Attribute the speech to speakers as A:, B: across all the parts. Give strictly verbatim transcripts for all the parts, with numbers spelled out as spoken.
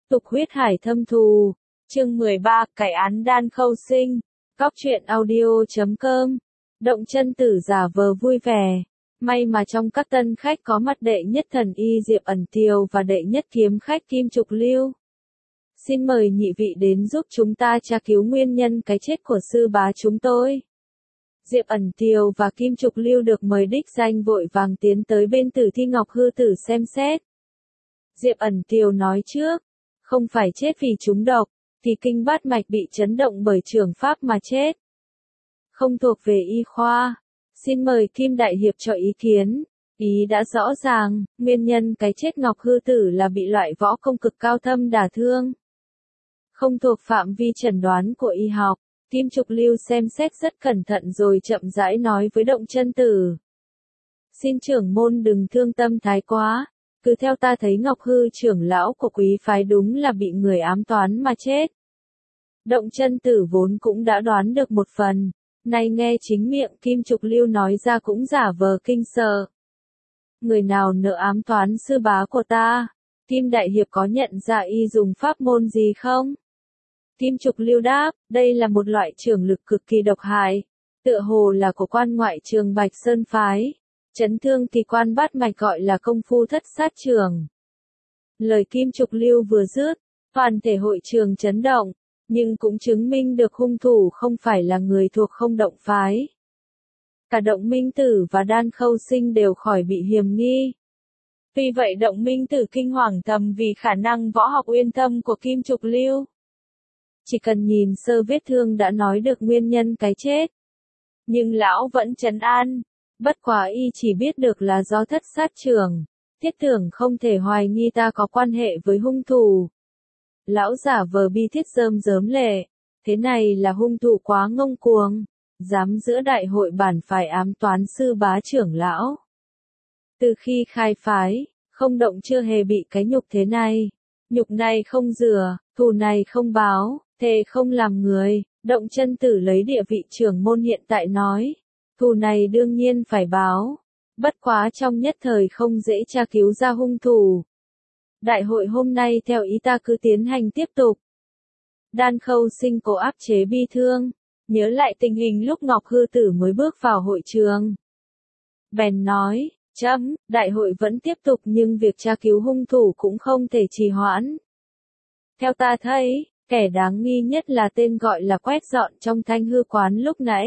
A: tục huyết hải thâm thù. Chương mười ba, cải án Đan Khâu Sinh. Góc truyện audio chấm com. Động Chân Tử giả vờ vui vẻ. May mà trong các tân khách có mặt đệ nhất thần y Diệp Ẩn Tiều và đệ nhất kiếm khách Kim Trục Lưu. Xin mời nhị vị đến giúp chúng ta tra cứu nguyên nhân cái chết của sư bá chúng tôi. Diệp Ẩn Tiều và Kim Trục Lưu được mời đích danh vội vàng tiến tới bên Tử Thi Ngọc Hư Tử xem xét. Diệp Ẩn Tiều nói trước, không phải chết vì trúng độc, thì kinh bát mạch bị chấn động bởi trường pháp mà chết. Không thuộc về y khoa. Xin mời Kim Đại Hiệp cho ý kiến. Ý đã rõ ràng, nguyên nhân cái chết Ngọc Hư Tử là bị loại võ công cực cao thâm đả thương. Không thuộc phạm vi chẩn đoán của y học. Kim Trục Lưu xem xét rất cẩn thận rồi chậm rãi nói với Động Chân Tử. Xin trưởng môn đừng thương tâm thái quá, cứ theo ta thấy Ngọc Hư trưởng lão của quý phái đúng là bị người ám toán mà chết. Động Chân Tử vốn cũng đã đoán được một phần, nay nghe chính miệng Kim Trục Lưu nói ra cũng giả vờ kinh sợ. Người nào nỡ ám toán sư bá của ta? Kim Đại Hiệp có nhận ra y dùng pháp môn gì không? Kim Trục Lưu đáp, đây là một loại trường lực cực kỳ độc hại, tựa hồ là của quan ngoại trường Bạch Sơn phái, chấn thương kỳ quan bát mạch gọi là công phu thất sát trường. Lời Kim Trục Lưu vừa dứt, toàn thể hội trường chấn động, nhưng cũng chứng minh được hung thủ không phải là người thuộc Không Động phái. Cả Động Minh Tử và Đan Khâu Sinh đều khỏi bị hiềm nghi. Vì vậy Động Minh Tử kinh hoàng thầm vì khả năng võ học uyên thâm của Kim Trục Lưu. Chỉ cần nhìn sơ vết thương đã nói được nguyên nhân cái chết. Nhưng lão vẫn trấn an, bất quá y chỉ biết được là do thất sát trường, thiết tưởng không thể hoài nghi ta có quan hệ với hung thủ. Lão giả vờ bi thiết rơm rớm lệ, thế này là hung thủ quá ngông cuồng, dám giữa đại hội bản phải ám toán sư bá trưởng lão. Từ khi khai phái, Không Động chưa hề bị cái nhục thế này. Nhục này không rửa, thù này không báo, thề không làm người. Động Chân Tử lấy địa vị trưởng môn hiện tại nói, thù này đương nhiên phải báo, bất quá trong nhất thời không dễ tra cứu ra hung thủ. Đại hội hôm nay theo ý ta cứ tiến hành tiếp tục. Đan Khâu Sinh cố áp chế bi thương, nhớ lại tình hình lúc Ngọc Hư Tử mới bước vào hội trường. Bèn nói, chấm, đại hội vẫn tiếp tục nhưng việc tra cứu hung thủ cũng không thể trì hoãn. Theo ta thấy, kẻ đáng nghi nhất là tên gọi là Quét Dọn trong Thanh Hư quán lúc nãy.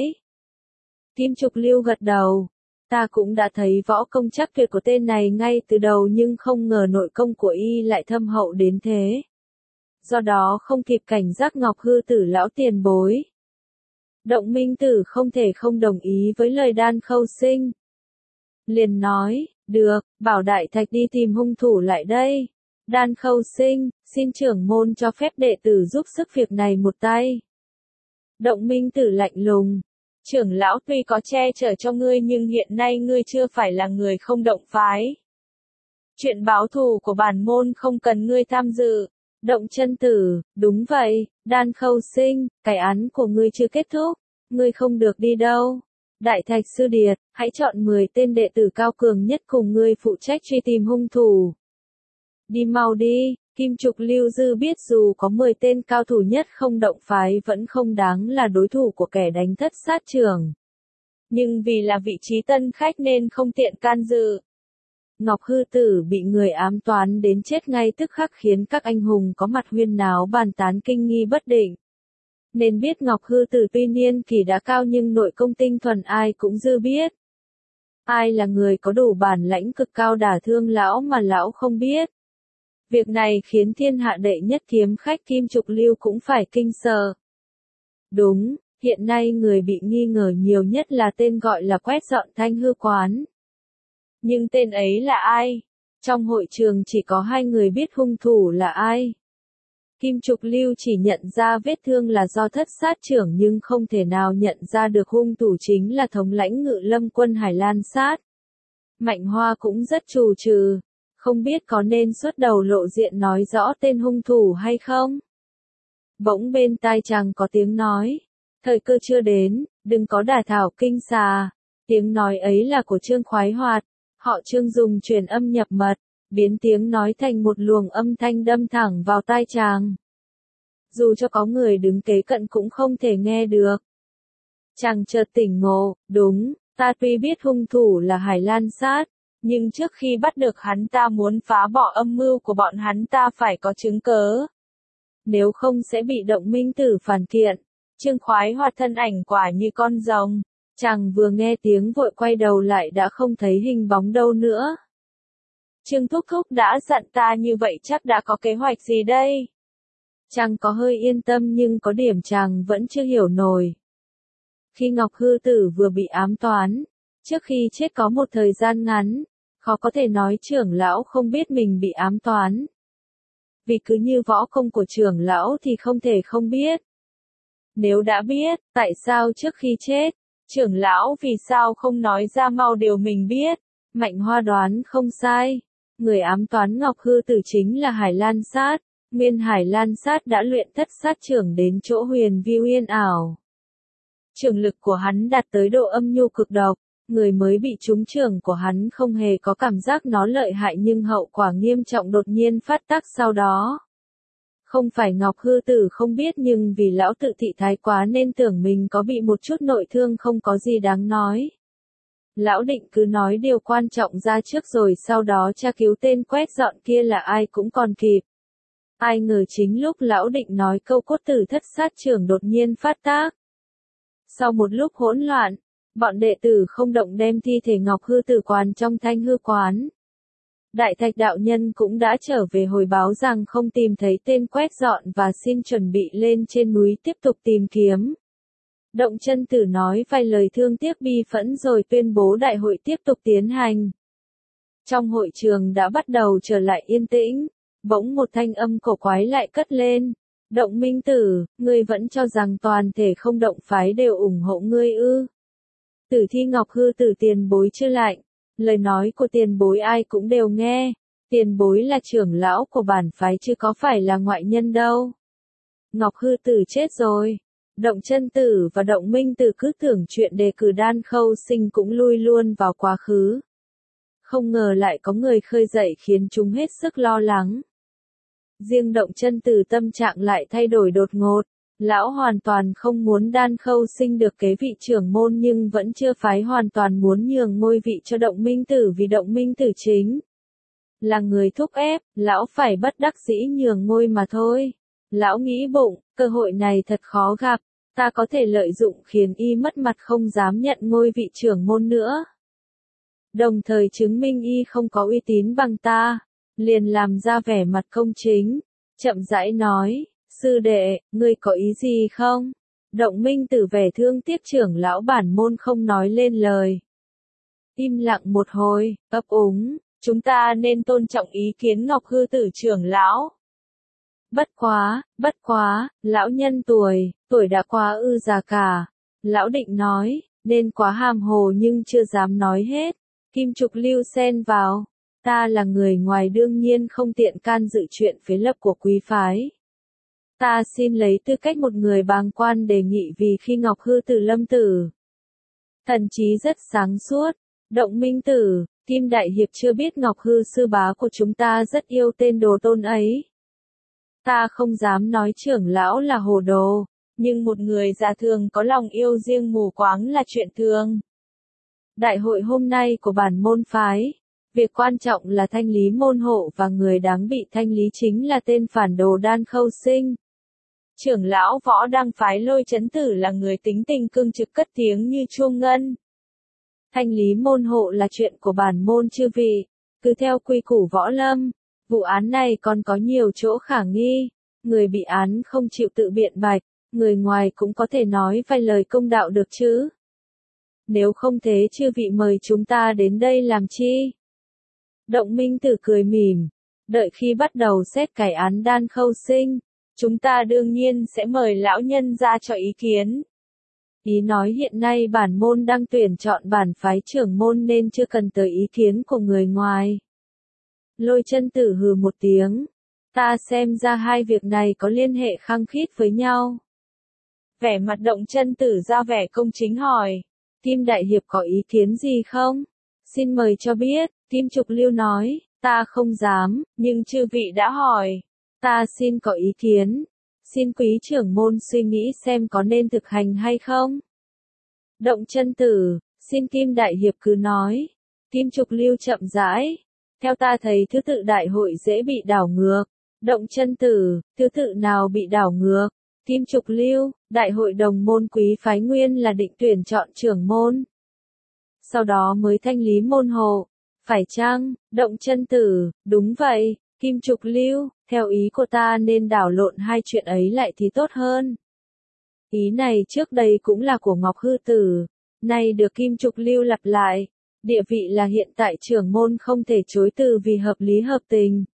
A: Kim Trục Lưu gật đầu. Ta cũng đã thấy võ công chắc tuyệt của tên này ngay từ đầu nhưng không ngờ nội công của y lại thâm hậu đến thế. Do đó không kịp cảnh giác Ngọc Hư Tử lão tiền bối. Động Minh Tử không thể không đồng ý với lời Đan Khâu Sinh. Liền nói, được, bảo Đại Thạch đi tìm hung thủ lại đây. Đan Khâu Sinh, xin trưởng môn cho phép đệ tử giúp sức việc này một tay. Động Minh Tử lạnh lùng. Trưởng lão tuy có che chở cho ngươi nhưng hiện nay ngươi chưa phải là người Không Động phái. Chuyện báo thù của bản môn không cần ngươi tham dự. Động Chân Tử, đúng vậy, Đan Khâu Sinh, cái án của ngươi chưa kết thúc, ngươi không được đi đâu. Đại Thạch Sư Điệt, hãy chọn mười tên đệ tử cao cường nhất cùng ngươi phụ trách truy tìm hung thủ. Đi mau đi, Kim Trục Lưu dư biết dù có mười tên cao thủ nhất Không Động phái vẫn không đáng là đối thủ của kẻ đánh thất sát trường. Nhưng vì là vị trí tân khách nên không tiện can dự. Ngọc Hư Tử bị người ám toán đến chết ngay tức khắc khiến các anh hùng có mặt huyên náo bàn tán kinh nghi bất định. Nên biết Ngọc Hư Tử tuy niên kỷ đã cao nhưng nội công tinh thuần ai cũng dư biết. Ai là người có đủ bản lãnh cực cao đả thương lão mà lão không biết. Việc này khiến thiên hạ đệ nhất kiếm khách Kim Trục Lưu cũng phải kinh sợ. Đúng, hiện nay người bị nghi ngờ nhiều nhất là tên gọi là Quét Dọn Thanh Hư quán. Nhưng tên ấy là ai? Trong hội trường chỉ có hai người biết hung thủ là ai. Kim Trục Lưu chỉ nhận ra vết thương là do thất sát trưởng nhưng không thể nào nhận ra được hung thủ chính là thống lãnh Ngự Lâm quân Hải Lan Sát. Mạnh Hoa cũng rất trù trừ. Không biết có nên xuất đầu lộ diện nói rõ tên hung thủ hay không? Bỗng bên tai chàng có tiếng nói. Thời cơ chưa đến, đừng có đả thảo kinh xà. Tiếng nói ấy là của Trương Khoái Hoạt. Họ Trương dùng truyền âm nhập mật. biến tiếng nói thành một luồng âm thanh đâm thẳng vào tai chàng. Dù cho có người đứng kế cận cũng không thể nghe được. Chàng chợt tỉnh ngộ, đúng, ta tuy biết hung thủ là Hải Lan Sát, nhưng trước khi bắt được hắn ta muốn phá bỏ âm mưu của bọn hắn ta phải có chứng cớ. Nếu không sẽ bị Động Minh Tử phản kiện. Trương Khoái Hoạt thân ảnh quả như con rồng. Chàng vừa nghe tiếng vội quay đầu lại đã không thấy hình bóng đâu nữa. Trương Thúc Thúc đã dặn ta như vậy chắc đã có kế hoạch gì đây? Chàng có hơi yên tâm nhưng có điểm chàng vẫn chưa hiểu nổi. Khi Ngọc Hư Tử vừa bị ám toán, trước khi chết có một thời gian ngắn, khó có thể nói trưởng lão không biết mình bị ám toán. Vì cứ như võ công của trưởng lão thì không thể không biết. Nếu đã biết, tại sao trước khi chết, trưởng lão vì sao không nói ra mau điều mình biết? Mạnh Hoa đoán không sai. Người ám toán Ngọc Hư Tử chính là Hải Lan Sát. Nguyên Hải Lan Sát đã luyện thất sát trưởng đến chỗ huyền vi uyên ảo. Trường lực của hắn đạt tới độ âm nhu cực độc. Người mới bị trúng trưởng của hắn không hề có cảm giác nó lợi hại nhưng hậu quả nghiêm trọng đột nhiên phát tác sau đó. Không phải Ngọc Hư Tử không biết nhưng vì lão tự thị thái quá nên tưởng mình có bị một chút nội thương không có gì đáng nói. Lão định cứ nói điều quan trọng ra trước rồi sau đó tra cứu tên quét dọn kia là ai cũng còn kịp. Ai ngờ chính lúc lão định nói câu cốt tử thất sát trưởng đột nhiên phát tác. Sau một lúc hỗn loạn, bọn đệ tử không động đem thi thể Ngọc Hư Tử quán trong Thanh Hư quán. Đại Thạch đạo nhân cũng đã trở về hồi báo rằng không tìm thấy tên quét dọn và xin chuẩn bị lên trên núi tiếp tục tìm kiếm. Động Chân Tử nói vài lời thương tiếc bi phẫn rồi tuyên bố đại hội tiếp tục tiến hành. Trong hội trường đã bắt đầu trở lại yên tĩnh, bỗng một thanh âm cổ quái lại cất lên. Động Minh Tử, ngươi vẫn cho rằng toàn thể không động phái đều ủng hộ ngươi ư? Tử thi Ngọc Hư Tử tiền bối chưa lạnh. Lời nói của tiền bối ai cũng đều nghe. Tiền bối là trưởng lão của bản phái chứ có phải là ngoại nhân đâu. Ngọc Hư Tử chết rồi. Động Chân Tử và Động Minh Tử cứ tưởng chuyện đề cử Đan Khâu Sinh cũng lui luôn vào quá khứ. Không ngờ lại có người khơi dậy khiến chúng hết sức lo lắng. Riêng Động Chân Tử tâm trạng lại thay đổi đột ngột. Lão hoàn toàn không muốn Đan Khâu Sinh được kế vị trưởng môn nhưng vẫn chưa phái hoàn toàn muốn nhường ngôi vị cho Động Minh Tử vì Động Minh Tử chính là người thúc ép, lão phải bất đắc dĩ nhường ngôi mà thôi. Lão nghĩ bụng, cơ hội này thật khó gặp, ta có thể lợi dụng khiến y mất mặt không dám nhận ngôi vị trưởng môn nữa. Đồng thời chứng minh y không có uy tín bằng ta, liền làm ra vẻ mặt công chính, chậm rãi nói. Sư đệ, ngươi có ý gì không? Động Minh Tử vẻ thương tiếc trưởng lão bản môn không nói lên lời. Im lặng một hồi, ấp úng, chúng ta nên tôn trọng ý kiến Ngọc Hư Tử trưởng lão. Bất quá, bất quá, lão nhân tuổi, tuổi đã quá ư già cả. Lão định nói, nên quá hàm hồ nhưng chưa dám nói hết. Kim Trục Lưu xen vào, ta là người ngoài đương nhiên không tiện can dự chuyện phế lập của quý phái. Ta xin lấy tư cách một người bàng quan đề nghị vì khi Ngọc Hư Tử lâm tử. Thần trí rất sáng suốt, Động Minh Tử, Kim Đại Hiệp chưa biết Ngọc Hư sư bá của chúng ta rất yêu tên đồ tôn ấy. Ta không dám nói trưởng lão là hồ đồ, nhưng một người già thường có lòng yêu riêng mù quáng là chuyện thường. Đại hội hôm nay của bản môn phái, việc quan trọng là thanh lý môn hộ và người đáng bị thanh lý chính là tên phản đồ Đan Khâu Sinh. Trưởng lão Võ Đăng phái Lôi Chấn Tử là người tính tình cương trực cất tiếng như chuông ngân. Thanh lý môn hộ là chuyện của bản môn chư vị, cứ theo quy củ võ lâm. Vụ án này còn có nhiều chỗ khả nghi, người bị án không chịu tự biện bạch, người ngoài cũng có thể nói vài lời công đạo được chứ. Nếu không thế chư vị mời chúng ta đến đây làm chi? Động Minh Tử cười mỉm, đợi khi bắt đầu xét cải án Đan Khâu Sinh, chúng ta đương nhiên sẽ mời lão nhân ra cho ý kiến. Ý nói hiện nay bản môn đang tuyển chọn bản phái trưởng môn nên chưa cần tới ý kiến của người ngoài. Lôi Chân Tử hừ một tiếng, ta xem ra hai việc này có liên hệ khăng khít với nhau. Vẻ mặt Động Chân Tử ra vẻ công chính hỏi, Kim Đại Hiệp có ý kiến gì không? Xin mời cho biết, Kim Trục Lưu nói, Ta không dám, nhưng chư vị đã hỏi. Ta xin có ý kiến. Xin quý trưởng môn suy nghĩ xem có nên thực hành hay không. Động Chân Tử, xin Kim Đại Hiệp cứ nói. Kim Trục Lưu chậm rãi. Theo ta thấy thứ tự đại hội dễ bị đảo ngược. Động Chân Tử, thứ tự nào bị đảo ngược? Kim Trục Lưu, đại hội đồng môn quý phái nguyên là định tuyển chọn trưởng môn. Sau đó mới thanh lý môn hộ. Phải chăng? Động Chân Tử, đúng vậy. Kim Trục Lưu, theo ý của ta nên đảo lộn hai chuyện ấy lại thì tốt hơn. Ý này trước đây cũng là của Ngọc Hư Tử, nay được Kim Trục Lưu lặp lại. Địa vị là hiện tại trưởng môn không thể chối từ vì hợp lý hợp tình.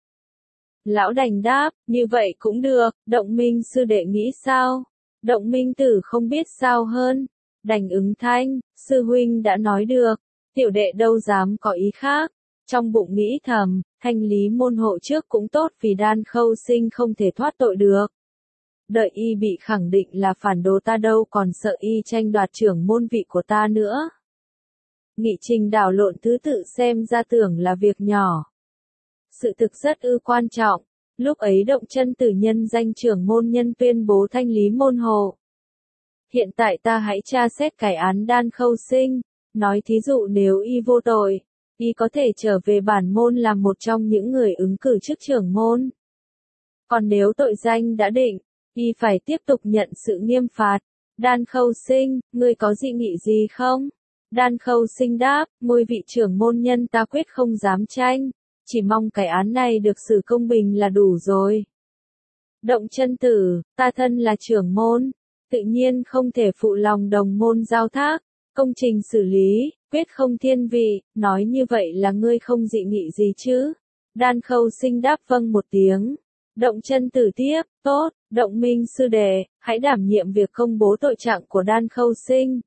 A: Lão đành đáp, như vậy cũng được, Động Minh sư đệ nghĩ sao? Động Minh Tử không biết sao hơn. Đành ứng thanh, sư huynh đã nói được, tiểu đệ đâu dám có ý khác. Trong bụng nghĩ thầm, thanh lý môn hộ trước cũng tốt vì Đan Khâu Sinh không thể thoát tội được. Đợi y bị khẳng định là phản đồ ta đâu còn sợ y tranh đoạt trưởng môn vị của ta nữa. Nghị trình đảo lộn thứ tự xem ra tưởng là việc nhỏ. Sự thực rất ư quan trọng. Lúc ấy Động Chân Tử nhân danh trưởng môn nhân tuyên bố thanh lý môn hộ. Hiện tại ta hãy tra xét cái án Đan Khâu Sinh. Nói thí dụ nếu y vô tội, y có thể trở về bản môn làm một trong những người ứng cử chức trưởng môn. Còn nếu tội danh đã định, y phải tiếp tục nhận sự nghiêm phạt. Đan Khâu Sinh, ngươi có dị nghị gì không? Đan Khâu Sinh đáp, ngôi vị trưởng môn nhân ta quyết không dám tranh, chỉ mong cái án này được xử công bình là đủ rồi. Động Chân Tử, ta thân là trưởng môn, tự nhiên không thể phụ lòng đồng môn giao thác, công trình xử lý, quyết không thiên vị, nói như vậy là ngươi không dị nghị gì chứ? Đan Khâu Sinh đáp vâng một tiếng. Động Chân Tử tiếp, tốt, Động Minh sư đệ, hãy đảm nhiệm việc công bố tội trạng của Đan Khâu Sinh.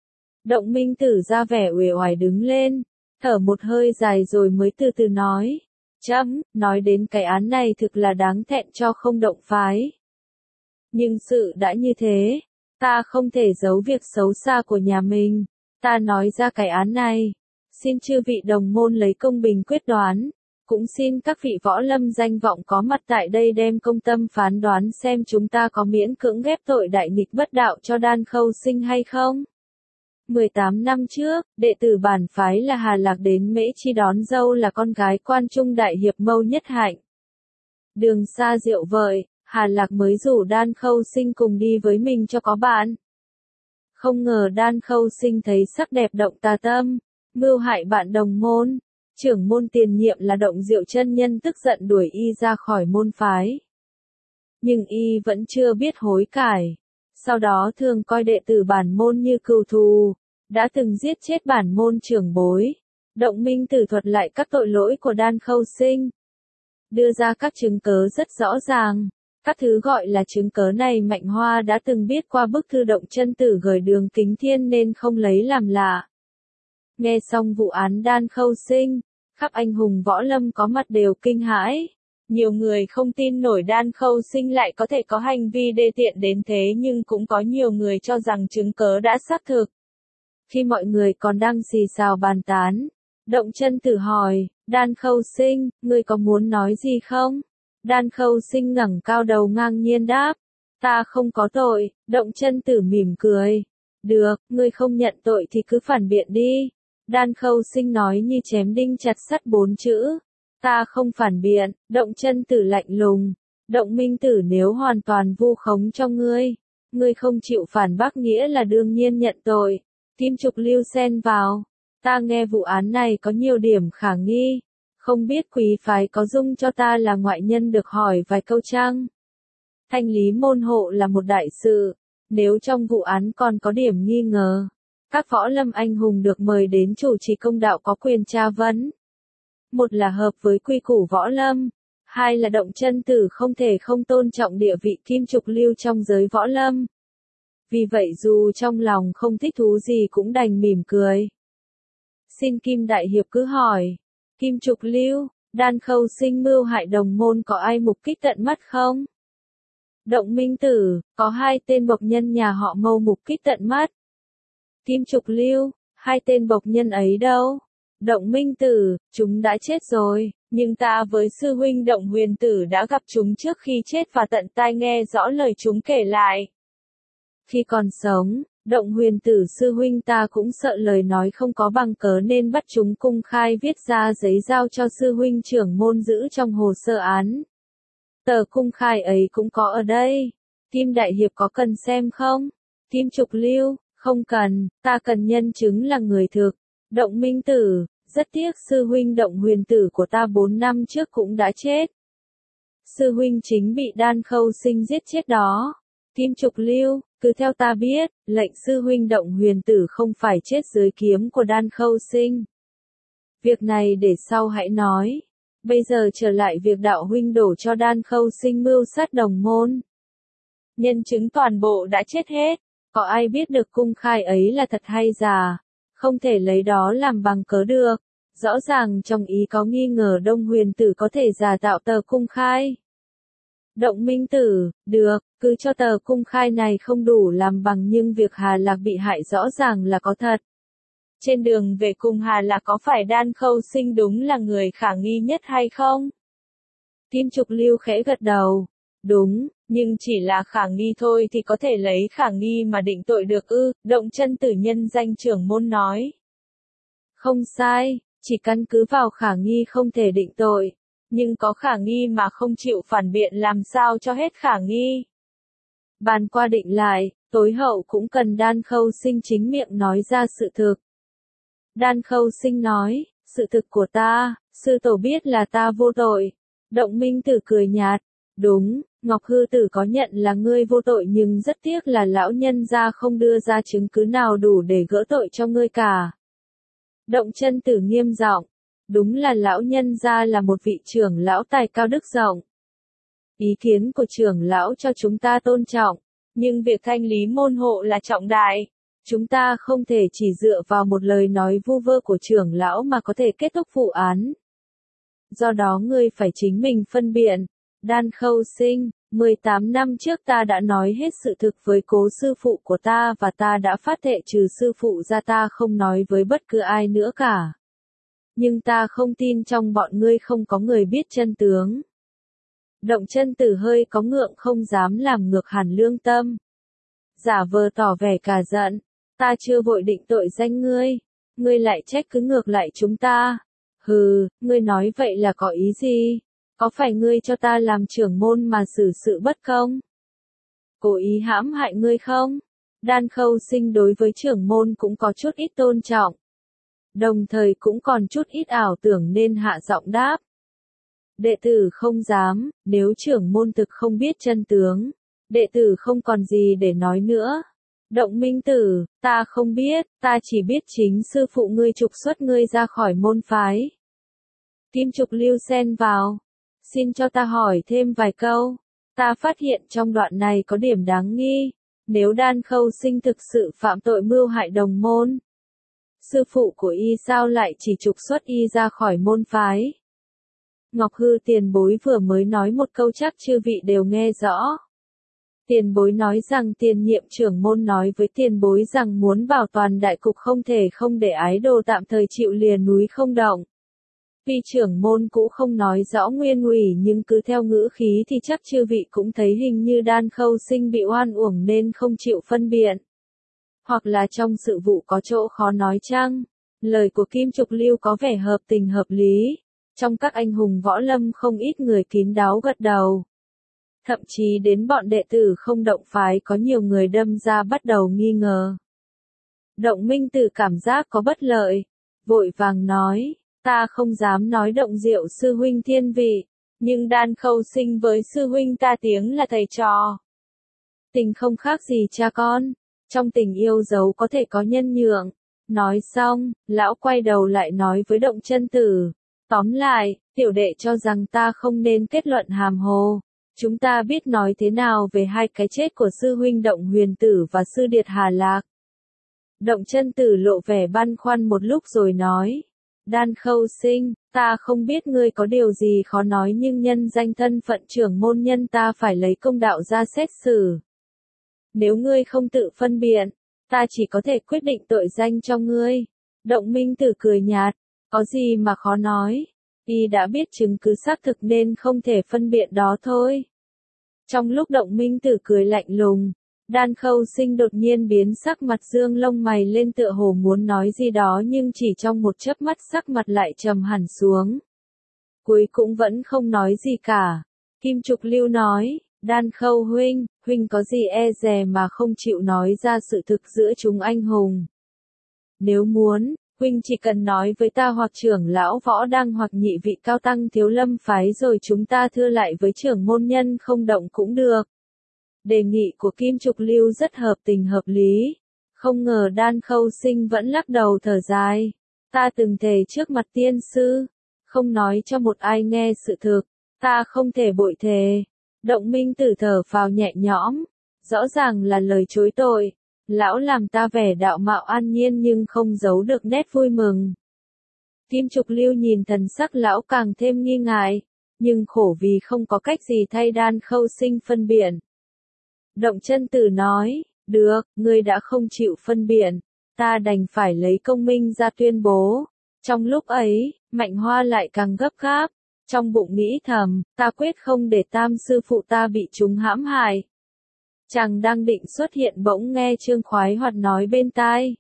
A: Động Minh Tử ra vẻ uể oải đứng lên, thở một hơi dài rồi mới từ từ nói. Chấm, nói đến cái án này thực là đáng thẹn cho không Động phái. Nhưng sự đã như thế, ta không thể giấu việc xấu xa của nhà mình, ta nói ra cái án này. Xin chư vị đồng môn lấy công bình quyết đoán, cũng xin các vị võ lâm danh vọng có mặt tại đây đem công tâm phán đoán xem chúng ta có miễn cưỡng ghép tội đại nghịch bất đạo cho Đan Khâu Sinh hay không. mười tám năm trước, đệ tử bản phái là Hà Lạc đến Mễ Chi đón dâu là con gái quan trung đại hiệp Mâu Nhất Hạnh. Đường xa rượu vợi, Hà Lạc mới rủ Đan Khâu Sinh cùng đi với mình cho có bạn. Không ngờ Đan Khâu Sinh thấy sắc đẹp động tà tâm, mưu hại bạn đồng môn. Trưởng môn tiền nhiệm là Động Diệu chân nhân tức giận đuổi y ra khỏi môn phái. Nhưng y vẫn chưa biết hối cải. Sau đó thường coi đệ tử bản môn như cừu thù, đã từng giết chết bản môn trưởng bối. Động Minh Tử thuật lại các tội lỗi của Đan Khâu Sinh, đưa ra các chứng cớ rất rõ ràng. Các thứ gọi là chứng cớ này Mạnh Hoa đã từng biết qua bức thư Động Chân Tử gửi Đường Kính Thiên nên không lấy làm lạ. Nghe xong vụ án Đan Khâu Sinh, khắp anh hùng võ lâm có mặt đều kinh hãi. Nhiều người không tin nổi Đan Khâu Sinh lại có thể có hành vi đê tiện đến thế nhưng cũng có nhiều người cho rằng chứng cớ đã xác thực. Khi mọi người còn đang xì xào bàn tán, Động Chân Tử hỏi, Đan Khâu Sinh, ngươi có muốn nói gì không? Đan Khâu Sinh ngẩng cao đầu ngang nhiên đáp, ta không có tội. Động Chân Tử mỉm cười, được, ngươi không nhận tội thì cứ phản biện đi. Đan Khâu Sinh nói như chém đinh chặt sắt bốn chữ. Ta không phản biện. Động Chân Tử lạnh lùng. Động Minh Tử nếu hoàn toàn vu khống cho ngươi, ngươi không chịu phản bác nghĩa là đương nhiên nhận tội. Kim Trục Lưu xen vào. Ta nghe vụ án này có nhiều điểm khả nghi. Không biết quý phái có dung cho ta là ngoại nhân được hỏi vài câu chăng? Thanh lý môn hộ là một đại sự. Nếu trong vụ án còn có điểm nghi ngờ, các võ lâm anh hùng được mời đến chủ trì công đạo có quyền tra vấn. Một là hợp với quy củ võ lâm, hai là Động Chân Tử không thể không tôn trọng địa vị Kim Trục Lưu trong giới võ lâm. Vì vậy dù trong lòng không thích thú gì cũng đành mỉm cười. Xin Kim Đại Hiệp cứ hỏi, Kim Trục Lưu, Đan Khâu Sinh mưu hại đồng môn có ai mục kích tận mắt không? Động Minh Tử, có hai tên bộc nhân nhà họ Mâu mục kích tận mắt. Kim Trục Lưu, hai tên bộc nhân ấy đâu? Động Minh Tử, chúng đã chết rồi, nhưng ta với sư huynh Động Huyền Tử đã gặp chúng trước khi chết và tận tai nghe rõ lời chúng kể lại. Khi còn sống, Động Huyền Tử sư huynh ta cũng sợ lời nói không có bằng cớ nên bắt chúng công khai viết ra giấy giao cho sư huynh trưởng môn giữ trong hồ sơ án. Tờ công khai ấy cũng có ở đây. Kim Đại Hiệp có cần xem không? Kim Trục Lưu, không cần, ta cần nhân chứng là người thực. Động Minh Tử, rất tiếc sư huynh Động Huyền Tử của ta bốn năm trước cũng đã chết. Sư huynh chính bị Đan Khâu Sinh giết chết đó. Kim Trục Lưu, cứ theo ta biết, lệnh sư huynh Động Huyền Tử không phải chết dưới kiếm của Đan Khâu Sinh. Việc này để sau hãy nói. Bây giờ trở lại việc đạo huynh đổ cho Đan Khâu Sinh mưu sát đồng môn. Nhân chứng toàn bộ đã chết hết, có ai biết được công khai ấy là thật hay giả, không thể lấy đó làm bằng cớ được. Rõ ràng trong ý có nghi ngờ Đông Huyền Tử có thể giả tạo tờ công khai. Động Minh Tử, được, cứ cho tờ công khai này không đủ làm bằng nhưng việc Hà Lạc bị hại rõ ràng là có thật. Trên đường về cùng Hà Lạc có phải Đan Khâu Sinh đúng là người khả nghi nhất hay không? Kim Trục Lưu khẽ gật đầu. Đúng, nhưng chỉ là khả nghi thôi thì có thể lấy khả nghi mà định tội được ư, Động Chân Tử nhân danh trưởng môn nói. Không sai, chỉ căn cứ vào khả nghi không thể định tội, nhưng có khả nghi mà không chịu phản biện làm sao cho hết khả nghi. Bàn qua định lại, tối hậu cũng cần Đan Khâu Sinh chính miệng nói ra sự thực. Đan Khâu Sinh nói, sự thực của ta, sư tổ biết là ta vô tội. Động Minh Tử cười nhạt, đúng, Ngọc Hư Tử có nhận là ngươi vô tội nhưng rất tiếc là lão nhân gia không đưa ra chứng cứ nào đủ để gỡ tội cho ngươi cả. Động Chân Tử nghiêm giọng, đúng là lão nhân gia là một vị trưởng lão tài cao đức rộng. Ý kiến của trưởng lão cho chúng ta tôn trọng, nhưng việc thanh lý môn hộ là trọng đại. Chúng ta không thể chỉ dựa vào một lời nói vu vơ của trưởng lão mà có thể kết thúc vụ án. Do đó ngươi phải chính mình phân biện. Đan Khâu Sinh, mười tám năm trước ta đã nói hết sự thực với cố sư phụ của ta và ta đã phát thệ trừ sư phụ ra ta không nói với bất cứ ai nữa cả. Nhưng ta không tin trong bọn ngươi không có người biết chân tướng. Động Chân Tử hơi có ngượng không dám làm ngược hẳn lương tâm. Giả vờ tỏ vẻ cả giận, ta chưa vội định tội danh ngươi, ngươi lại trách cứ ngược lại chúng ta. Hừ, ngươi nói vậy là có ý gì? Có phải ngươi cho ta làm trưởng môn mà xử sự bất công? Cố ý hãm hại ngươi không? Đan Khâu Sinh đối với trưởng môn cũng có chút ít tôn trọng. Đồng thời cũng còn chút ít ảo tưởng nên hạ giọng đáp. Đệ tử không dám, nếu trưởng môn thực không biết chân tướng, đệ tử không còn gì để nói nữa. Động Minh Tử, ta không biết, ta chỉ biết chính sư phụ ngươi trục xuất ngươi ra khỏi môn phái. Kim Trục Lưu xen vào. Xin cho ta hỏi thêm vài câu. Ta phát hiện trong đoạn này có điểm đáng nghi. Nếu Đan Khâu Sinh thực sự phạm tội mưu hại đồng môn, sư phụ của y sao lại chỉ trục xuất y ra khỏi môn phái? Ngọc Hư tiền bối vừa mới nói một câu chắc chư vị đều nghe rõ. Tiền bối nói rằng tiền nhiệm trưởng môn nói với tiền bối rằng muốn bảo toàn đại cục không thể không để ái đồ tạm thời chịu lìa núi không động. Vì trưởng môn cũ không nói rõ nguyên ủy nhưng cứ theo ngữ khí thì chắc chư vị cũng thấy hình như Đan Khâu Sinh bị oan uổng nên không chịu phân biện. Hoặc là trong sự vụ có chỗ khó nói chăng? Lời của Kim Trục Lưu có vẻ hợp tình hợp lý. Trong các anh hùng võ lâm không ít người kín đáo gật đầu. Thậm chí đến bọn đệ tử không động phái có nhiều người đâm ra bắt đầu nghi ngờ. Động Minh Tử cảm giác có bất lợi. Vội vàng nói. Ta không dám nói Động Diệu sư huynh thiên vị, nhưng Đan Khâu Sinh với sư huynh ta tiếng là thầy trò. Tình không khác gì cha con, trong tình yêu dấu có thể có nhân nhượng. Nói xong, lão quay đầu lại nói với Động Chân Tử. Tóm lại, tiểu đệ cho rằng ta không nên kết luận hàm hồ. Chúng ta biết nói thế nào về hai cái chết của sư huynh Động Huyền Tử và sư điệt Hà Lạc. Động Chân Tử lộ vẻ băn khoăn một lúc rồi nói. Đan Khâu Sinh, ta không biết ngươi có điều gì khó nói nhưng nhân danh thân phận trưởng môn nhân ta phải lấy công đạo ra xét xử. Nếu ngươi không tự phân biện, ta chỉ có thể quyết định tội danh cho ngươi. Động Minh Tử cười nhạt, Có gì mà khó nói, y đã biết chứng cứ xác thực nên không thể phân biện đó thôi. Trong lúc Động Minh Tử cười lạnh lùng, Đan Khâu Sinh đột nhiên biến sắc mặt, dương lông mày lên tựa hồ muốn nói gì đó nhưng chỉ trong một chớp mắt sắc mặt lại trầm hẳn xuống. Cuối cũng vẫn không nói gì cả. Kim Trục Lưu nói, Đan Khâu huynh, huynh có gì e dè mà không chịu nói ra sự thực giữa chúng anh hùng. Nếu muốn, huynh chỉ cần nói với ta hoặc trưởng lão Võ Đăng hoặc nhị vị cao tăng Thiếu Lâm phái rồi chúng ta thưa lại với trưởng môn Nhân Không Động cũng được. Đề nghị của Kim Trục Lưu rất hợp tình hợp lý. Không ngờ Đan Khâu Sinh vẫn lắc đầu thở dài. Ta từng thề trước mặt tiên sư, không nói cho một ai nghe sự thực, ta không thể bội thề. Động Minh Tử thở phào nhẹ nhõm, rõ ràng là lời chối tội. Lão làm ta vẻ đạo mạo an nhiên nhưng không giấu được nét vui mừng. Kim Trục Lưu nhìn thần sắc lão càng thêm nghi ngại, nhưng khổ vì không có cách gì thay Đan Khâu Sinh phân biện. Động Chân Tử nói, được, ngươi đã không chịu phân biện, ta đành phải lấy công minh ra tuyên bố. Trong lúc ấy, Mạnh Hoa lại càng gấp gáp, trong bụng nghĩ thầm, ta quyết không để Tam sư phụ ta bị chúng hãm hại. Chàng đang định xuất hiện bỗng nghe Trương Khoái Hoạt nói bên tai.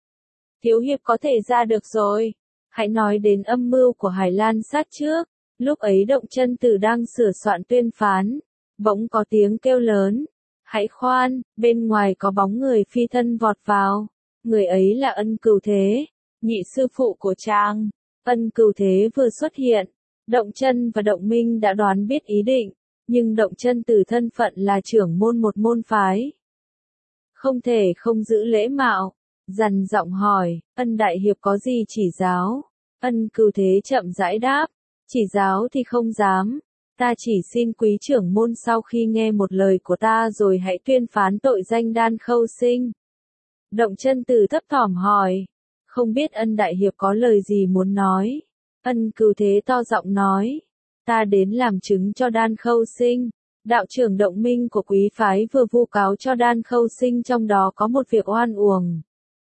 A: Thiếu hiệp có thể ra được rồi, hãy nói đến âm mưu của Hải Lan sát trước. Lúc ấy Động Chân Tử đang sửa soạn tuyên phán, bỗng có tiếng kêu lớn. Hãy khoan, bên ngoài có bóng người phi thân vọt vào. Người ấy là Ân Cửu Thế, nhị sư phụ của chàng. Ân Cửu Thế vừa xuất hiện, Động Chân và Động Minh đã đoán biết ý định, nhưng Động Chân Tử thân phận là trưởng môn một môn phái. Không thể không giữ lễ mạo, dằn giọng hỏi, Ân đại hiệp có gì chỉ giáo? Ân Cửu Thế chậm rãi đáp, chỉ giáo thì không dám. Ta chỉ xin quý trưởng môn sau khi nghe một lời của ta rồi hãy tuyên phán tội danh Đan Khâu Sinh. Động Chân Tử thấp thỏm hỏi, không biết Ân đại hiệp có lời gì muốn nói? Ân Cửu Thế to giọng nói, ta đến làm chứng cho Đan Khâu Sinh. Đạo trưởng Động Minh của quý phái vừa vu cáo cho Đan Khâu Sinh trong đó có một việc oan uổng.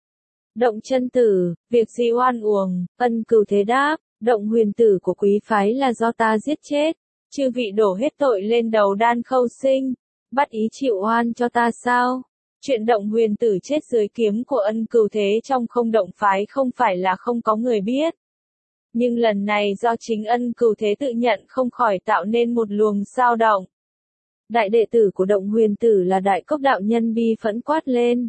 A: Động Chân Tử, việc gì oan uổng? Ân Cửu Thế đáp, Động Huyền Tử của quý phái là do ta giết chết. Chư vị đổ hết tội lên đầu Đan Khâu Sinh, bắt ý chịu oan cho ta sao? Chuyện Động Huyền Tử chết dưới kiếm của Ân Cửu Thế trong Không Động phái không phải là không có người biết. Nhưng lần này do chính Ân Cửu Thế tự nhận không khỏi tạo nên một luồng dao động. Đại đệ tử của Động Huyền Tử là Đại Cốc đạo nhân bi phẫn quát lên.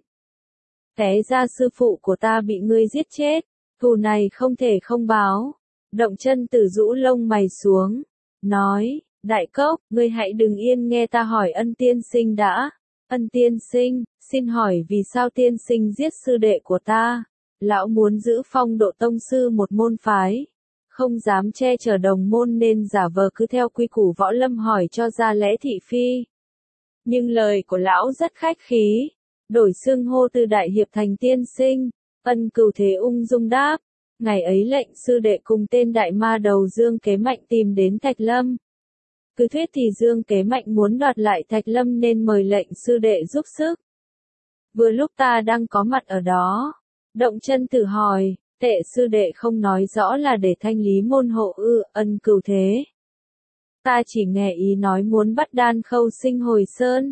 A: Té ra sư phụ của ta bị ngươi giết chết, thù này không thể không báo. Động Chân Tử rũ lông mày xuống, nói, Đại Cốc, ngươi hãy đừng yên nghe ta hỏi Ân tiên sinh đã. Ân tiên sinh, xin hỏi vì sao tiên sinh giết sư đệ của ta? Lão muốn giữ phong độ tông sư một môn phái, không dám che chở đồng môn nên giả vờ cứ theo quy củ võ lâm hỏi cho ra lẽ thị phi. Nhưng lời của lão rất khách khí, đổi xưng hô từ đại hiệp thành tiên sinh. Ân Cửu Thế ung dung đáp, ngày ấy lệnh sư đệ cùng tên đại ma đầu Dương Kế Mạnh tìm đến Thạch Lâm. Cứ thuyết thì Dương Kế Mạnh muốn đoạt lại Thạch Lâm nên mời lệnh sư đệ giúp sức. Vừa lúc ta đang có mặt ở đó, Động Chân Tử hỏi, tệ sư đệ không nói rõ là để thanh lý môn hộ ư? Ân Cửu Thế, ta chỉ nghe ý nói muốn bắt Đan Khâu Sinh hồi sơn.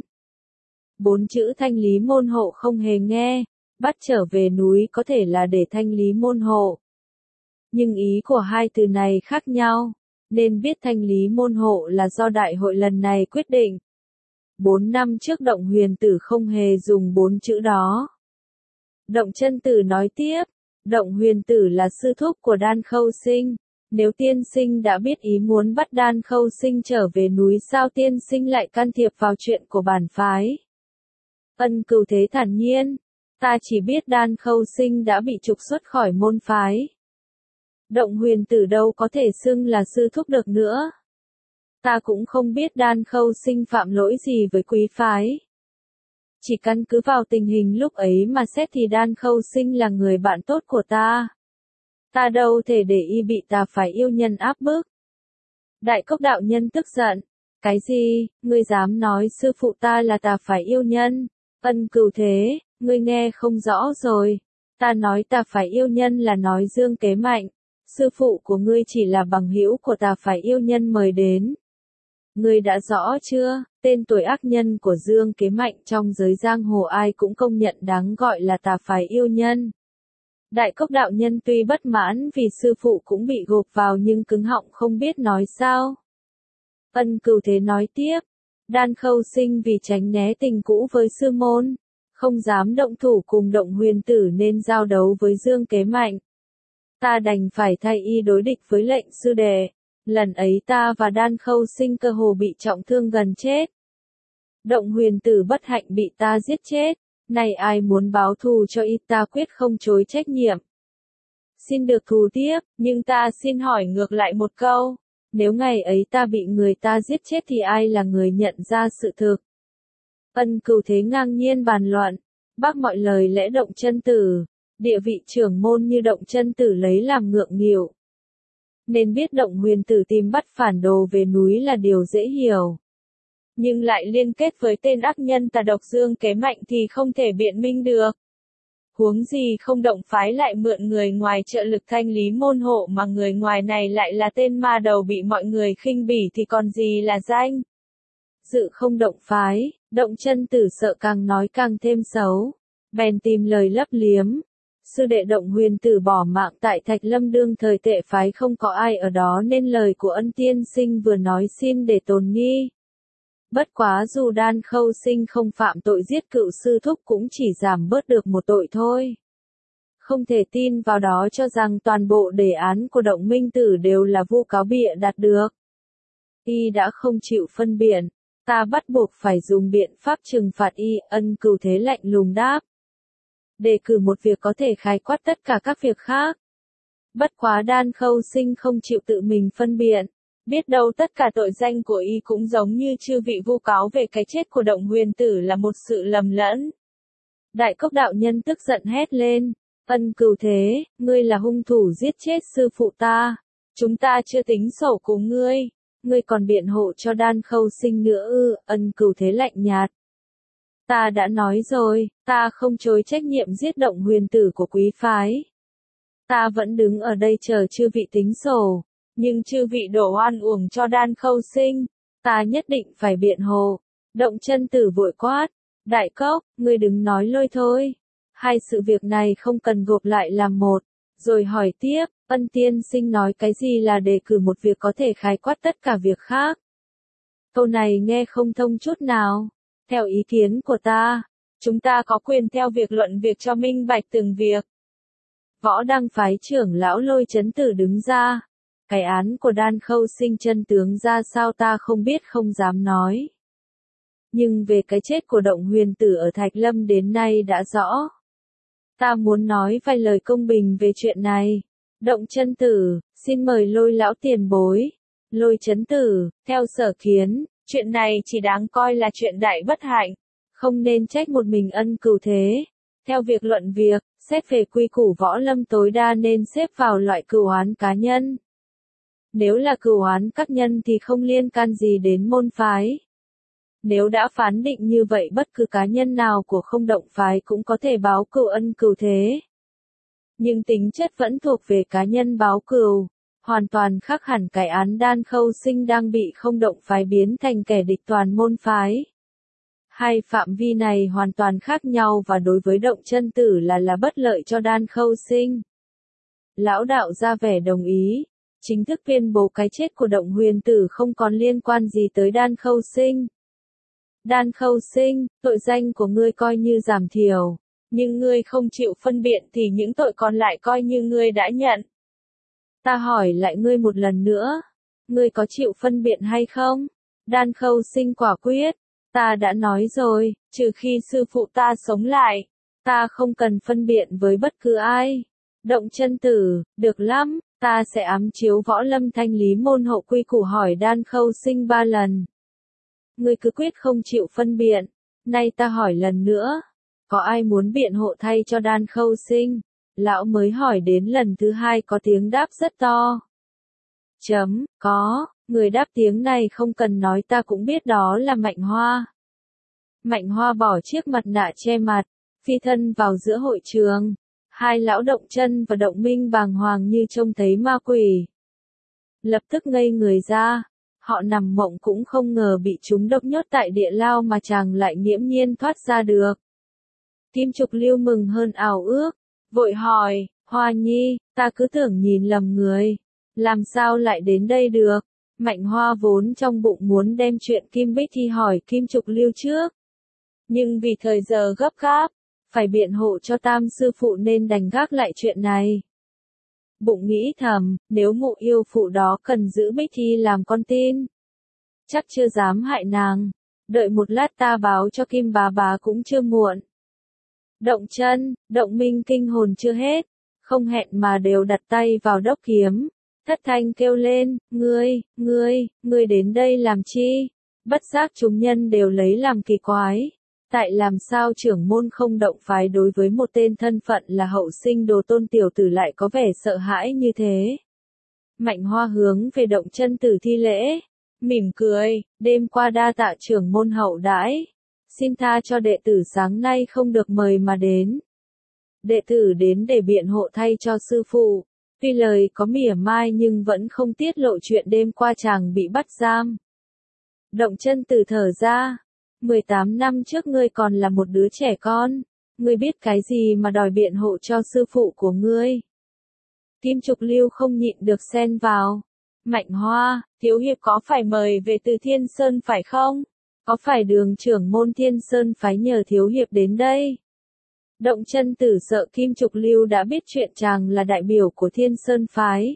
A: Bốn chữ thanh lý môn hộ không hề nghe, bắt trở về núi có thể là để thanh lý môn hộ. Nhưng ý của hai từ này khác nhau, nên biết thanh lý môn hộ là do đại hội lần này quyết định. Bốn năm trước Động Huyền Tử không hề dùng bốn chữ đó. Động Chân Tử nói tiếp, Động Huyền Tử là sư thúc của Đan Khâu Sinh. Nếu tiên sinh đã biết ý muốn bắt Đan Khâu Sinh trở về núi sao tiên sinh lại can thiệp vào chuyện của bản phái? Ân Cửu Thế thản nhiên, ta chỉ biết Đan Khâu Sinh đã bị trục xuất khỏi môn phái. Động Huyền Tử đâu có thể xưng là sư thúc được nữa. Ta cũng không biết Đan Khâu Sinh phạm lỗi gì với quý phái. Chỉ căn cứ vào tình hình lúc ấy mà xét thì Đan Khâu Sinh là người bạn tốt của ta. Ta đâu thể để y bị ta phải yêu nhân áp bức. Đại Cốc đạo nhân tức giận. Cái gì, ngươi dám nói sư phụ ta là ta phải yêu nhân? Ân Cửu Thế, ngươi nghe không rõ rồi. Ta nói ta phải yêu nhân là nói Dương Kế Mạnh. sư phụ của ngươi chỉ là bằng hữu của ta phải yêu nhân mời đến. Ngươi đã rõ chưa, tên tuổi ác nhân của Dương Kế Mạnh trong giới giang hồ ai cũng công nhận đáng gọi là tà phái yêu nhân. Đại Cốc đạo nhân tuy bất mãn vì sư phụ cũng bị gộp vào nhưng cứng họng không biết nói sao. Ân Cửu Thế nói tiếp, Đan Khâu Sinh vì tránh né tình cũ với sư môn, không dám động thủ cùng Động Huyền Tử nên giao đấu với Dương Kế Mạnh. Ta đành phải thay y đối địch với lệnh sư đệ. Lần ấy ta và Đan Khâu Sinh cơ hồ bị trọng thương gần chết. Động Huyền Tử bất hạnh bị ta giết chết, này ai muốn báo thù cho y ta quyết không chối trách nhiệm. Xin được thù tiếp, nhưng ta xin hỏi ngược lại một câu, nếu ngày ấy ta bị người ta giết chết thì ai là người nhận ra sự thực? Ân Cửu Thế ngang nhiên bàn luận, bác mọi lời lẽ Động Chân Tử, địa vị trưởng môn như Động Chân Tử lấy làm ngượng nghịu. Nên biết Động Huyền Tử tìm bắt phản đồ về núi là điều dễ hiểu. Nhưng lại liên kết với tên ác nhân tà độc Dương Kế Mạnh thì không thể biện minh được. Huống gì không Động phái lại mượn người ngoài trợ lực thanh lý môn hộ mà người ngoài này lại là tên ma đầu bị mọi người khinh bỉ thì còn gì là danh. Dự không Động phái, Động Chân Tử sợ càng nói càng thêm xấu, bèn tìm lời lấp liếm. Sư đệ Động Huyền Tử bỏ mạng tại Thạch Lâm đương thời tệ phái không có ai ở đó nên lời của Ân tiên sinh vừa nói xin để tồn nghi. Bất quá dù Đan Khâu Sinh không phạm tội giết cựu sư thúc cũng chỉ giảm bớt được một tội thôi. Không thể tin vào đó cho rằng toàn bộ đề án của Động Minh Tử đều là vu cáo bịa đặt được. Y đã không chịu phân biện, ta bắt buộc phải dùng biện pháp trừng phạt y. Ân Cửu Thế lạnh lùng đáp. Đề cử một việc có thể khái quát tất cả các việc khác. Bất quá Đan Khâu Sinh không chịu tự mình phân biện. Biết đâu tất cả tội danh của y cũng giống như chư vị vu cáo về cái chết của Động Huyền Tử là một sự lầm lẫn. Đại Cốc đạo nhân tức giận hét lên, Ân Cửu Thế, ngươi là hung thủ giết chết sư phụ ta. Chúng ta chưa tính sổ cùng ngươi. Ngươi còn biện hộ cho Đan Khâu Sinh nữa ư? Ân Cửu Thế lạnh nhạt. Ta đã nói rồi, ta không chối trách nhiệm giết Động Huyền Tử của quý phái. Ta vẫn đứng ở đây chờ chư vị tính sổ. Nhưng chư vị đổ oan uổng cho Đan Khâu Sinh, ta nhất định phải biện hộ. Động Chân Tử vội quát, Đại Cốc, ngươi đừng nói lôi thôi. Hai sự việc này không cần gộp lại làm một. Rồi hỏi tiếp, Ân tiên sinh nói cái gì là đề cử một việc có thể khái quát tất cả việc khác. Câu này nghe không thông chút nào. Theo ý kiến của ta, chúng ta có quyền theo việc luận việc cho minh bạch từng việc. Võ Đăng phái trưởng lão Lôi Chấn Tử đứng ra. Cái án của Đan Khâu Sinh chân tướng ra sao ta không biết không dám nói. Nhưng về cái chết của Động Huyền Tử ở Thạch Lâm đến nay đã rõ. Ta muốn nói vài lời công bình về chuyện này. Động Chân Tử, xin mời Lôi lão tiền bối. Lôi Chấn Tử, theo sở kiến, chuyện này chỉ đáng coi là chuyện đại bất hạnh. Không nên trách một mình Ân Cửu Thế. Theo việc luận việc, xét về quy củ võ lâm tối đa nên xếp vào loại cửu oán cá nhân. Nếu là cửu oán các nhân thì không liên can gì đến môn phái. Nếu đã phán định như vậy bất cứ cá nhân nào của không Động phái cũng có thể báo cửu Ân Cửu Thế. Nhưng tính chất vẫn thuộc về cá nhân báo cửu, hoàn toàn khác hẳn cái án Đan Khâu Sinh đang bị không Động phái biến thành kẻ địch toàn môn phái. Hai phạm vi này hoàn toàn khác nhau và đối với Động Chân Tử là là bất lợi cho Đan Khâu Sinh. Lão đạo ra vẻ đồng ý. Chính thức tuyên bố cái chết của Động Huyền Tử không còn liên quan gì tới Đan Khâu Sinh. Đan Khâu Sinh, tội danh của ngươi coi như giảm thiểu, nhưng ngươi không chịu phân biện thì những tội còn lại coi như ngươi đã nhận. Ta hỏi lại ngươi một lần nữa, ngươi có chịu phân biện hay không? Đan Khâu Sinh quả quyết, ta đã nói rồi, trừ khi sư phụ ta sống lại, ta không cần phân biện với bất cứ ai. Động Chân Tử, được lắm. Ta sẽ ám chiếu võ lâm thanh lý môn hộ quy củ hỏi Đan Khâu Sinh ba lần. Ngươi cứ quyết không chịu phân biện. Nay ta hỏi lần nữa. Có ai muốn biện hộ thay cho Đan Khâu Sinh? Lão mới hỏi đến lần thứ hai có tiếng đáp rất to. Chấm, có, người đáp tiếng này không cần nói ta cũng biết đó là Mạnh Hoa. Mạnh Hoa bỏ chiếc mặt nạ che mặt, phi thân vào giữa hội trường. Hai lão Động Chân và Động Minh bàng hoàng như trông thấy ma quỷ. Lập tức ngây người ra, họ nằm mộng cũng không ngờ bị chúng độc nhốt tại địa lao mà chàng lại nghiễm nhiên thoát ra được. Kim Trục Lưu mừng hơn ảo ước, vội hỏi, Hoa Nhi, ta cứ tưởng nhìn lầm người, làm sao lại đến đây được? Mạnh Hoa vốn trong bụng muốn đem chuyện Kim Bích Thi hỏi Kim Trục Lưu trước. Nhưng vì thời giờ gấp gáp, phải biện hộ cho Tam sư phụ nên đành gác lại chuyện này. Bụng nghĩ thầm, nếu mụ yêu phụ đó cần giữ Bích Thi làm con tin, chắc chưa dám hại nàng, đợi một lát ta báo cho Kim bà bà cũng chưa muộn. Động Chân, Động Minh kinh hồn chưa hết, không hẹn mà đều đặt tay vào đốc kiếm, thất thanh kêu lên, ngươi, ngươi, ngươi đến đây làm chi? Bất giác chúng nhân đều lấy làm kỳ quái, tại làm sao trưởng môn không động phái đối với một tên thân phận là hậu sinh đồ tôn tiểu tử lại có vẻ sợ hãi như thế. Mạnh Hoa hướng về Động Chân Tử thi lễ, mỉm cười, đêm qua đa tạ trưởng môn hậu đãi, xin tha cho đệ tử sáng nay không được mời mà đến. Đệ tử đến để biện hộ thay cho sư phụ, tuy lời có mỉa mai nhưng vẫn không tiết lộ chuyện đêm qua chàng bị bắt giam. Động Chân Tử thở ra, mười tám năm trước ngươi còn là một đứa trẻ con, ngươi biết cái gì mà đòi biện hộ cho sư phụ của ngươi. Kim Trục Lưu không nhịn được xen vào, Mạnh Hoa, thiếu hiệp có phải mời về từ Thiên Sơn phải không? Có phải Đường trưởng môn Thiên Sơn phái nhờ thiếu hiệp đến đây? Động Chân Tử sợ Kim Trục Lưu đã biết chuyện chàng là đại biểu của Thiên Sơn phái.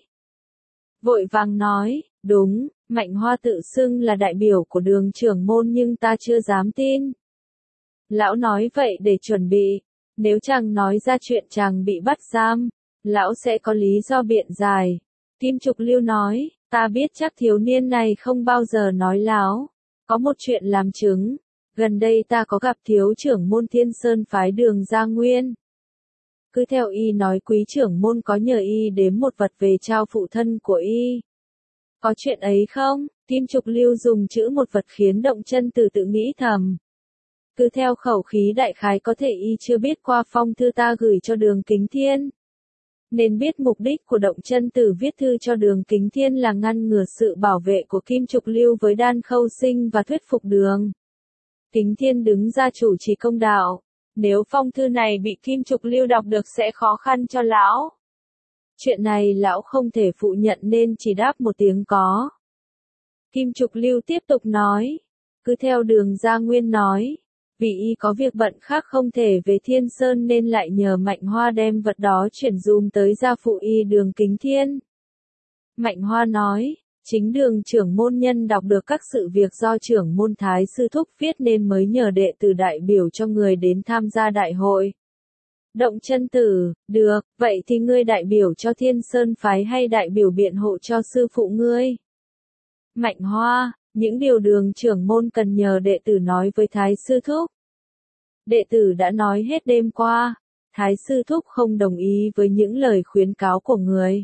A: Vội vàng nói, đúng, Mạnh Hoa tự xưng là đại biểu của Đường trưởng môn nhưng ta chưa dám tin. Lão nói vậy để chuẩn bị, nếu chàng nói ra chuyện chàng bị bắt giam, lão sẽ có lý do biện giải. Kim Trục Lưu nói, ta biết chắc thiếu niên này không bao giờ nói láo. Có một chuyện làm chứng, gần đây ta có gặp thiếu trưởng môn Thiên Sơn phái Đường Gia Nguyên. Cứ theo y nói quý trưởng môn có nhờ y đếm một vật về trao phụ thân của y. Có chuyện ấy không? Kim Trục Lưu dùng chữ một vật khiến Động Chân Tử tự nghĩ thầm. Cứ theo khẩu khí đại khái có thể y chưa biết qua phong thư ta gửi cho Đường Kính Thiên. Nên biết mục đích của Động Chân Tử viết thư cho Đường Kính Thiên là ngăn ngừa sự bảo vệ của Kim Trục Lưu với Đan Khâu Sinh và thuyết phục Đường Kính Thiên đứng ra chủ trì công đạo. Nếu phong thư này bị Kim Trục Lưu đọc được sẽ khó khăn cho lão. Chuyện này lão không thể phụ nhận nên chỉ đáp một tiếng có. Kim Trục Lưu tiếp tục nói, cứ theo Đường Gia Nguyên nói, vì y có việc bận khác không thể về Thiên Sơn nên lại nhờ Mạnh Hoa đem vật đó chuyển dùm tới gia phụ y Đường Kính Thiên. Mạnh Hoa nói, chính Đường trưởng môn nhân đọc được các sự việc do trưởng môn Thái sư thúc viết nên mới nhờ đệ tử đại biểu cho người đến tham gia đại hội. Động Chân Tử, được, vậy thì ngươi đại biểu cho Thiên Sơn phái hay đại biểu biện hộ cho sư phụ ngươi? Mạnh Hoa, những điều Đường trưởng môn cần nhờ đệ tử nói với Thái sư thúc. Đệ tử đã nói hết đêm qua, Thái sư thúc không đồng ý với những lời khuyến cáo của người.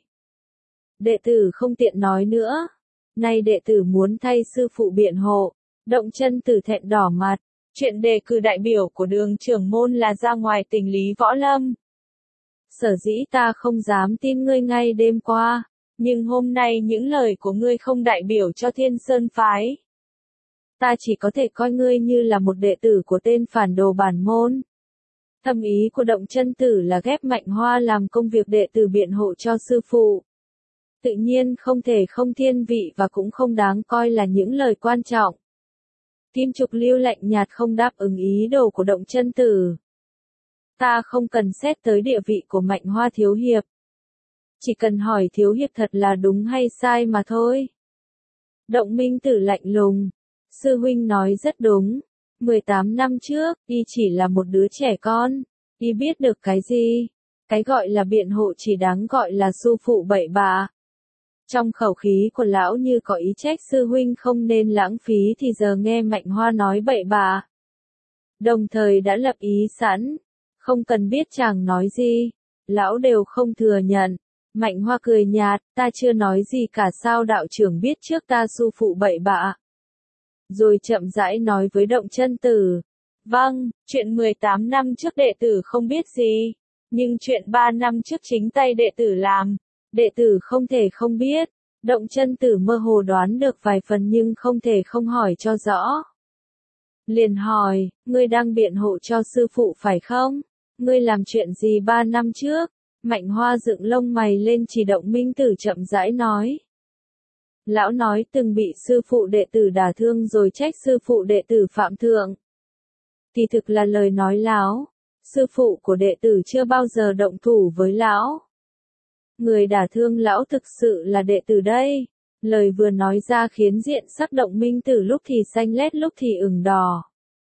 A: Đệ tử không tiện nói nữa. Nay đệ tử muốn thay sư phụ biện hộ. Động Chân Tử thẹn đỏ mặt. Chuyện đề cử đại biểu của Đường trưởng môn là ra ngoài tình lý võ lâm. Sở dĩ ta không dám tin ngươi ngay đêm qua, nhưng hôm nay những lời của ngươi không đại biểu cho Thiên Sơn phái. Ta chỉ có thể coi ngươi như là một đệ tử của tên phản đồ bản môn. Thâm ý của Động Chân Tử là ghép Mạnh Hoa làm công việc đệ tử biện hộ cho sư phụ. Tự nhiên không thể không thiên vị và cũng không đáng coi là những lời quan trọng. Kim Trục Lưu lạnh nhạt không đáp ứng ý đồ của Động Chân Tử. Ta không cần xét tới địa vị của Mạnh Hoa thiếu hiệp. Chỉ cần hỏi thiếu hiệp thật là đúng hay sai mà thôi. Động Minh Tử lạnh lùng. Sư huynh nói rất đúng. mười tám năm trước, y chỉ là một đứa trẻ con. Y biết được cái gì? Cái gọi là biện hộ chỉ đáng gọi là su phụ bậy bạ. Trong khẩu khí của lão như có ý trách sư huynh không nên lãng phí thì giờ nghe Mạnh Hoa nói bậy bạ. Đồng thời đã lập ý sẵn. Không cần biết chàng nói gì. Lão đều không thừa nhận. Mạnh Hoa cười nhạt, ta chưa nói gì cả sao đạo trưởng biết trước ta su phụ bậy bạ. Rồi chậm rãi nói với Động Chân Tử. Vâng, chuyện mười tám năm trước đệ tử không biết gì. Nhưng chuyện ba năm trước chính tay đệ tử làm, đệ tử không thể không biết. Động chân tử mơ hồ đoán được vài phần nhưng không thể không hỏi cho rõ. Liền hỏi, ngươi đang biện hộ cho sư phụ phải không? Ngươi làm chuyện gì ba năm trước? Mạnh Hoa dựng lông mày lên chỉ Động Minh Tử chậm rãi nói. Lão nói từng bị sư phụ đệ tử đả thương rồi trách sư phụ đệ tử phạm thượng. Thì thực là lời nói láo, sư phụ của đệ tử chưa bao giờ động thủ với lão. Người đả thương lão thực sự là đệ tử đây. Lời vừa nói ra khiến diện sắc Động Minh Tử lúc thì xanh lét lúc thì ửng đỏ.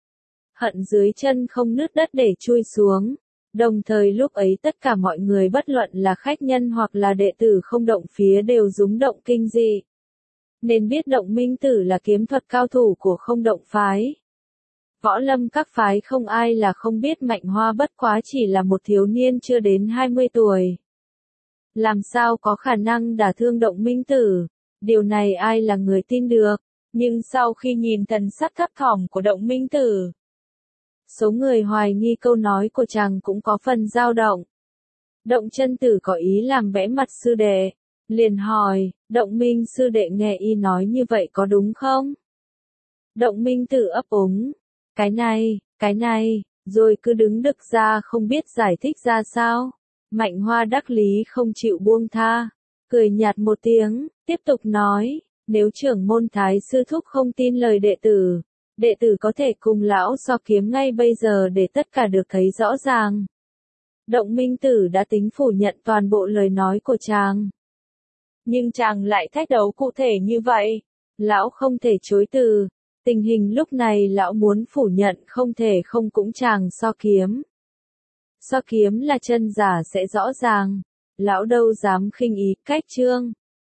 A: Hận dưới chân không nứt đất để chui xuống. Đồng thời lúc ấy tất cả mọi người bất luận là khách nhân hoặc là đệ tử không động phía đều rúng động kinh dị. Nên biết Động Minh Tử là kiếm thuật cao thủ của không động phái. Võ lâm các phái không ai là không biết Mạnh Hoa bất quá chỉ là một thiếu niên chưa đến hai mươi tuổi. Làm sao có khả năng đả thương Động Minh Tử, điều này ai là người tin được, nhưng sau khi nhìn thần sắc thấp thỏm của Động Minh Tử, số người hoài nghi câu nói của chàng cũng có phần dao động. Động chân tử có ý làm bẽ mặt sư đệ, liền hỏi, Động Minh sư đệ nghe y nói như vậy có đúng không? Động Minh Tử ấp úng, cái này, cái này, rồi cứ đứng đực ra không biết giải thích ra sao. Mạnh Hoa đắc lý không chịu buông tha, cười nhạt một tiếng, tiếp tục nói, nếu trưởng môn Thái sư thúc không tin lời đệ tử, đệ tử có thể cùng lão so kiếm ngay bây giờ để tất cả được thấy rõ ràng. Động Minh Tử đã tính phủ nhận toàn bộ lời nói của chàng. Nhưng chàng lại thách đấu cụ thể như vậy, lão không thể chối từ, tình hình lúc này lão muốn phủ nhận không thể không cũng chàng so kiếm. So kiếm là chân giả sẽ rõ ràng, lão đâu dám khinh ý cách chương.